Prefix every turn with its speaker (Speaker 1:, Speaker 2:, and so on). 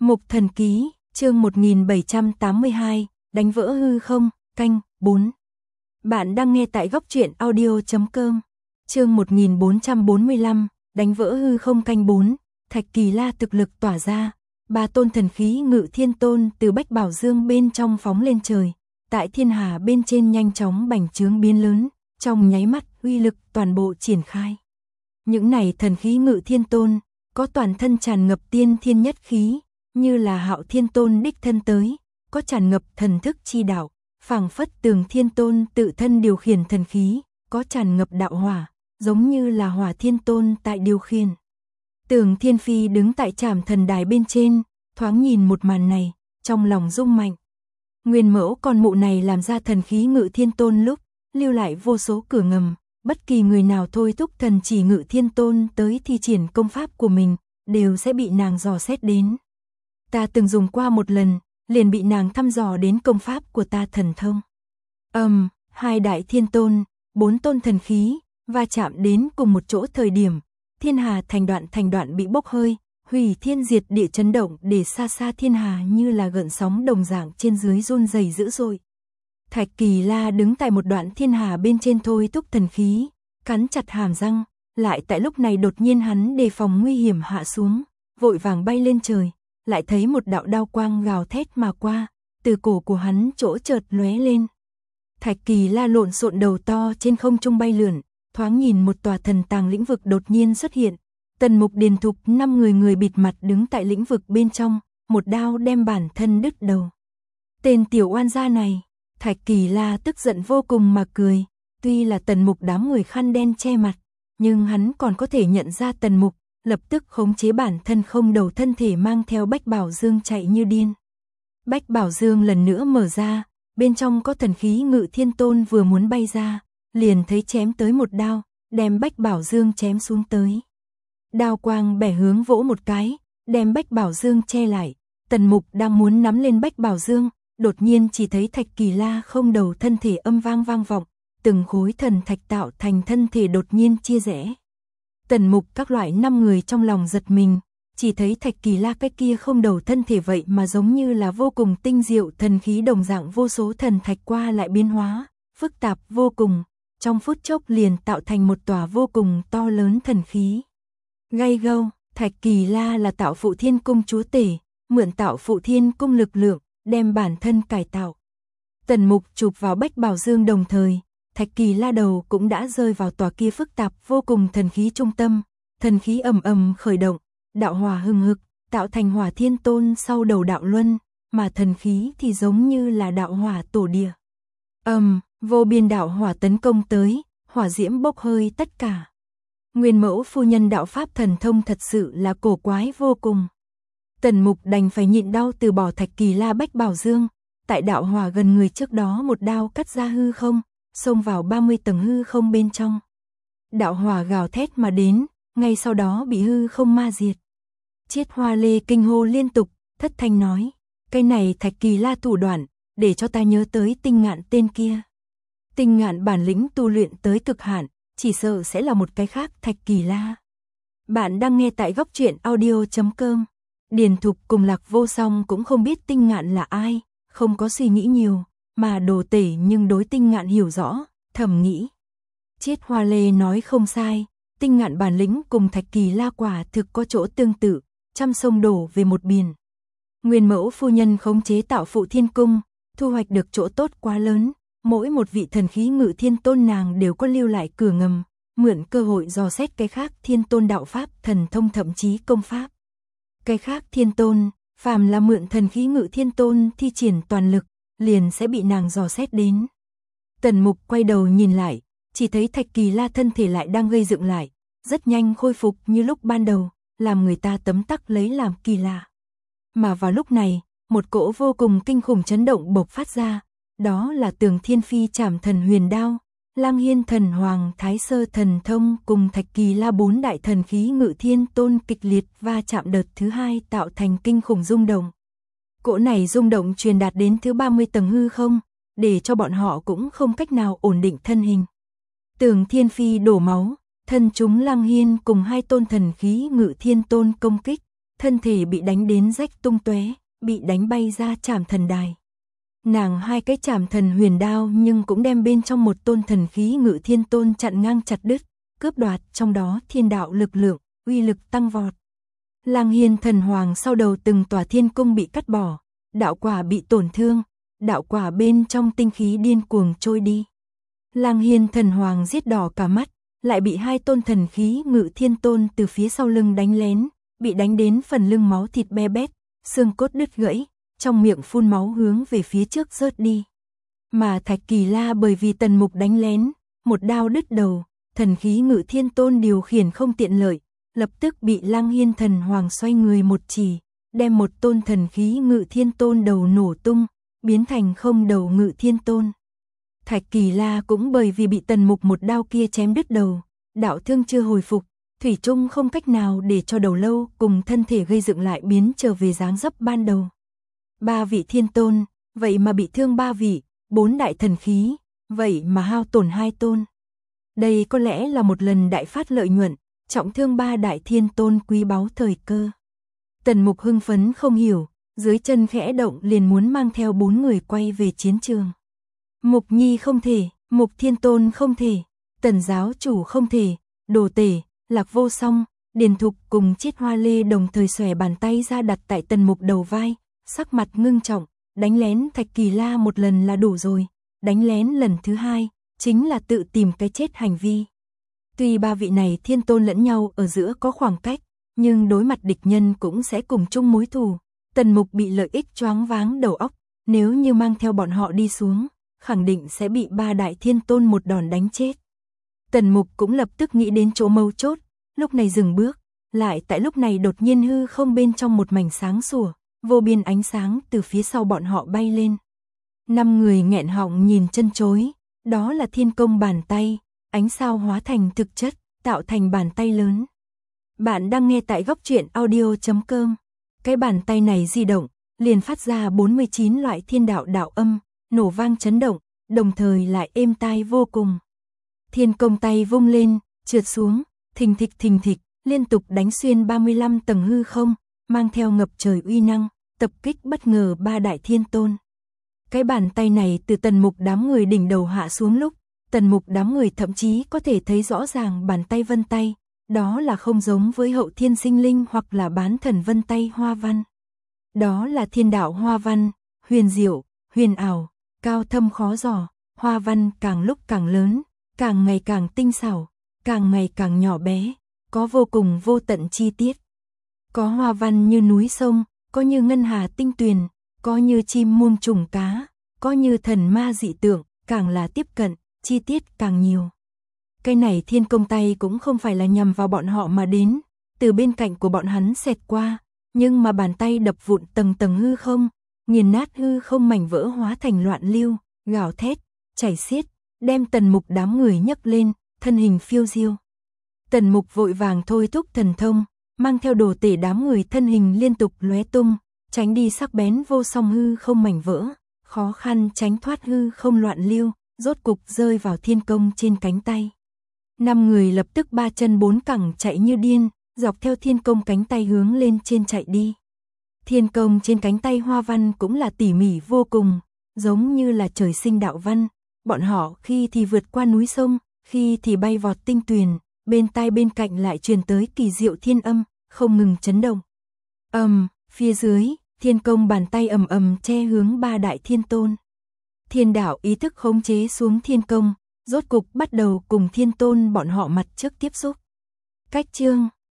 Speaker 1: Mục Thần Ký, chương 1782, đánh vỡ hư không, canh 4. Bạn đang nghe tại góc truyện audio.com. Chương 1445, đánh vỡ hư không canh 4. Thạch Kỳ La thực lực tỏa ra, ba tôn thần khí Ngự Thiên Tôn từ Bách Bảo Dương bên trong phóng lên trời, tại thiên hà bên trên nhanh chóng bành trướng biến lớn, trong nháy mắt uy lực toàn bộ triển khai. Những này thần khí Ngự Thiên Tôn có toàn thân tràn ngập tiên thiên nhất khí, như là Hạo Thiên Tôn đích thân tới, có tràn ngập thần thức chi đạo, phảng phất Tường Thiên Tôn tự thân điều khiển thần khí, có tràn ngập đạo hỏa, giống như là Hỏa Thiên Tôn tại điều khiển. Tường Thiên Phi đứng tại Trảm Thần Đài bên trên, thoáng nhìn một màn này, trong lòng rung mạnh. Nguyên mẫu con mụ này làm ra thần khí Ngự Thiên Tôn lúc, lưu lại vô số cửa ngầm, bất kỳ người nào thôi thúc thần chỉ Ngự Thiên Tôn tới thi triển công pháp của mình, đều sẽ bị nàng dò xét đến. Ta từng dùng qua một lần, liền bị nàng thăm dò đến công pháp của ta thần thông. Hai đại thiên tôn, bốn tôn thần khí, va chạm đến cùng một chỗ thời điểm, thiên hà thành đoạn bị bốc hơi, hủy thiên diệt địa chấn động để xa xa thiên hà như là gợn sóng đồng dạng trên dưới run rẩy dữ dội. Thạch Kỳ La đứng tại một đoạn thiên hà bên trên thôi thúc thần khí, cắn chặt hàm răng, lại tại lúc này đột nhiên hắn đề phòng nguy hiểm hạ xuống, vội vàng bay lên trời, lại thấy một đạo đao quang gào thét mà qua, từ cổ của hắn chỗ chợt lóe lên. Thạch Kỳ La lộn xộn đầu to trên không trung bay lượn, thoáng nhìn một tòa thần tàng lĩnh vực đột nhiên xuất hiện. Tần Mục Điền Thục 5 người bịt mặt đứng tại lĩnh vực bên trong, một đao đem bản thân đứt đầu. Tên tiểu oan gia này, Thạch Kỳ La tức giận vô cùng mà cười, tuy là Tần Mục đám người khăn đen che mặt, nhưng hắn còn có thể nhận ra Tần Mục, lập tức khống chế bản thân không đầu thân thể mang theo Bách Bảo Dương chạy như điên. Bách Bảo Dương lần nữa mở ra, bên trong có thần khí Ngự Thiên Tôn vừa muốn bay ra, liền thấy chém tới một đao, đem Bách Bảo Dương chém xuống tới. Đao quang bẻ hướng vỗ một cái, đem Bách Bảo Dương che lại. Tần Mục đang muốn nắm lên Bách Bảo Dương, đột nhiên chỉ thấy Thạch Kỳ La không đầu thân thể âm vang vọng, từng khối thần thạch tạo thành thân thể đột nhiên chia rẽ. Tần Mục các loại 5 người trong lòng giật mình, chỉ thấy Thạch Kỳ La cái kia không đầu thân thể vậy mà giống như là vô cùng tinh diệu thần khí đồng dạng vô số thần thạch qua lại biến hóa, phức tạp vô cùng, trong phút chốc liền tạo thành một tòa vô cùng to lớn thần khí. Gay gâu, Thạch Kỳ La là Tạo Phụ Thiên Cung chúa tể, mượn Tạo Phụ Thiên Cung lực lượng, đem bản thân cải tạo. Tần Mục chụp vào Bách Bảo Dương đồng thời, Thạch Kỳ La đầu cũng đã rơi vào tòa kia phức tạp vô cùng thần khí trung tâm, thần khí ầm khởi động, đạo hỏa hừng hực, tạo thành Hỏa Thiên Tôn sau đầu đạo luân, mà thần khí thì giống như là đạo hỏa tổ địa. Vô biên đạo hỏa tấn công tới, hỏa diễm bốc hơi tất cả. Nguyên mẫu phu nhân đạo pháp thần thông thật sự là cổ quái vô cùng. Tần Mục đành phải nhịn đau từ bỏ Thạch Kỳ La Bách Bảo Dương, tại đạo hỏa gần người trước đó một đao cắt ra hư không, xông vào 30 tầng hư không bên trong. Đạo hỏa gào thét mà đến, ngay sau đó bị hư không ma diệt. Chiết Hoa Lê kinh hô liên tục, thất thanh nói, cái này Thạch Kỳ La thủ đoạn, để cho ta nhớ tới Tinh Ngạn tên kia. Tinh Ngạn bản lĩnh tu luyện tới cực hạn, chỉ sợ sẽ là một cái khác Thạch Kỳ La. Bạn đang nghe tại góc truyện audio.com. Điền Thục cùng Lạc Vô Song cũng không biết Tinh Ngạn là ai, không có suy nghĩ nhiều, mà Đồ Tể nhưng đối Tinh Ngạn hiểu rõ, thầm nghĩ. Chiết Hoa Lê nói không sai, Tinh Ngạn bản lĩnh cùng Thạch Kỳ La quả thực có chỗ tương tự, trăm sông đổ về một biển. Nguyên mẫu phu nhân khống chế Tạo Phụ Thiên Cung, thu hoạch được chỗ tốt quá lớn, mỗi một vị thần khí Ngự Thiên Tôn nàng đều có lưu lại cửa ngầm, mượn cơ hội dò xét cái khác Thiên Tôn đạo pháp, thần thông thậm chí công pháp. Cái khác Thiên Tôn, phàm là mượn thần khí Ngự Thiên Tôn thi triển toàn lực, liền sẽ bị nàng dò xét đến. Tần Mục quay đầu nhìn lại, chỉ thấy Thạch Kỳ La thân thể lại đang gây dựng lại, rất nhanh khôi phục như lúc ban đầu, làm người ta tấm tắc lấy làm kỳ lạ. Mà vào lúc này, một cỗ vô cùng kinh khủng chấn động bộc phát ra, đó là Tường Thiên Phi Trảm Thần Huyền Đao, Lang Hiên Thần Hoàng Thái Sơ Thần Thông cùng Thạch Kỳ La 4 đại thần khí Ngự Thiên Tôn kịch liệt va chạm đợt thứ 2 tạo thành kinh khủng rung động. Cỗ này rung động truyền đạt đến thứ 30 tầng hư không, để cho bọn họ cũng không cách nào ổn định thân hình. Tường Thiên Phi đổ máu, thân chúng Lang Hiên cùng 2 tôn thần khí Ngự Thiên Tôn công kích, thân thể bị đánh đến rách tung tóe, bị đánh bay ra Trảm Thần Đài. Nàng hai cái Trảm Thần huyền đao nhưng cũng đem bên trong một tôn thần khí Ngự Thiên Tôn chặn ngang chặt đứt, cướp đoạt trong đó thiên đạo lực lượng, uy lực tăng vọt. Lang Hiên Thần Hoàng sau đầu từng tòa thiên cung bị cắt bỏ, đạo quả bị tổn thương, đạo quả bên trong tinh khí điên cuồng trôi đi. Lang Hiên Thần Hoàng giết đỏ cả mắt, lại bị hai tôn thần khí Ngự Thiên Tôn từ phía sau lưng đánh lén, bị đánh đến phần lưng máu thịt be bét, xương cốt đứt gãy, trong miệng phun máu hướng về phía trước rớt đi. Mà Thạch Kỳ La bởi vì Tần Mục đánh lén, một đao đứt đầu, thần khí Ngự Thiên Tôn điều khiển không tiện lợi, lập tức bị Lang Hiên Thần Hoàng xoay người một chỉ, đem một tôn thần khí Ngự Thiên Tôn đầu nổ tung, biến thành không đầu Ngự Thiên Tôn. Thạch Kỳ La cũng bởi vì bị Tần Mục một đao kia chém đứt đầu, đạo thương chưa hồi phục, thủy chung không cách nào để cho đầu lâu cùng thân thể gây dựng lại biến trở về dáng dấp ban đầu. 3 vị thiên tôn, vậy mà bị thương 3 vị, 4 đại thần khí, vậy mà hao tổn 2 tôn. Đây có lẽ là một lần đại phát lợi nhuận, trọng thương 3 đại thiên tôn quý báu thời cơ. Tần Mục hưng phấn không hiểu, dưới chân khẽ động liền muốn mang theo 4 người quay về chiến trường. Mục Nhi không thể, Mục Thiên Tôn không thể, Tần giáo chủ không thể, Đồ Tể, Lạc Vô Song, Điền Thục cùng Chiết Hoa Lê đồng thời xòe bàn tay ra đặt tại Tần Mục đầu vai, sắc mặt ngưng trọng, đánh lén Thạch Kỳ La một lần là đủ rồi, đánh lén lần thứ hai, chính là tự tìm cái chết hành vi. Tuy 3 vị này thiên tôn lẫn nhau ở giữa có khoảng cách, nhưng đối mặt địch nhân cũng sẽ cùng chung mối thù. Tần Mục bị lợi ích choáng váng đầu óc, nếu như mang theo bọn họ đi xuống, khẳng định sẽ bị 3 đại thiên tôn một đòn đánh chết. Tần Mục cũng lập tức nghĩ đến chỗ mấu chốt, lúc này dừng bước, lại tại lúc này đột nhiên hư không bên trong một mảnh sáng sủa, vô biên ánh sáng từ phía sau bọn họ bay lên. 5 người nghẹn họng nhìn chân chối, đó là thiên công bàn tay, ánh sao hóa thành thực chất, tạo thành bàn tay lớn. Bạn đang nghe tại góc truyện audio.com. Cái bàn tay này di động, liền phát ra 49 loại thiên đạo đạo âm, nổ vang chấn động, đồng thời lại êm tai vô cùng. Thiên công tay vung lên, trượt xuống, thình thịch, liên tục đánh xuyên 35 tầng hư không, mang theo ngập trời uy năng, tập kích bất ngờ 3 đại thiên tôn. Cái bàn tay này từ Tần Mục đám người đỉnh đầu hạ xuống lúc, Tần Mục đám người thậm chí có thể thấy rõ ràng bàn tay vân tay, đó là không giống với hậu thiên sinh linh hoặc là bán thần vân tay hoa văn. Đó là thiên đạo hoa văn, huyền diệu, huyền ảo, cao thâm khó dò, hoa văn càng lúc càng lớn, càng ngày càng tinh xảo, càng ngày càng nhỏ bé, có vô cùng vô tận chi tiết. Có hoa văn như núi sông, có như ngân hà tinh tuyền, có như chim muông trùng cá, có như thần ma dị tượng, càng là tiếp cận, chi tiết càng nhiều. Cái này thiên công tay cũng không phải là nhằm vào bọn họ mà đến, từ bên cạnh của bọn hắn xẹt qua, nhưng mà bàn tay đập vụn tầng tầng hư không, nghiền nát hư không mảnh vỡ hóa thành loạn lưu, gào thét, chảy xiết, đem Tần Mục đám người nhấc lên, thân hình phiêu diêu. Tần Mục vội vàng thôi thúc thần thông, mang theo Đồ Tể đám người thân hình liên tục lóe tung, tránh đi sắc bén vô song hư không mảnh vỡ, khó khăn tránh thoát hư không loạn lưu, rốt cục rơi vào thiên công trên cánh tay. 5 người lập tức 3 chân 4 cẳng chạy như điên, dọc theo thiên công cánh tay hướng lên trên chạy đi. Thiên công trên cánh tay hoa văn cũng là tỉ mỉ vô cùng, giống như là trời sinh đạo văn, bọn họ khi thì vượt qua núi sông, khi thì bay vọt tinh tuyền, bên tai bên cạnh lại truyền tới kỳ diệu thiên âm, không ngừng chấn động. Phía dưới, thiên công bàn tay ầm ầm che hướng 3 đại thiên tôn. Thiên đạo ý thức khống chế xuống thiên công, rốt cục bắt đầu cùng thiên tôn bọn họ mặt trước tiếp xúc. Cách chương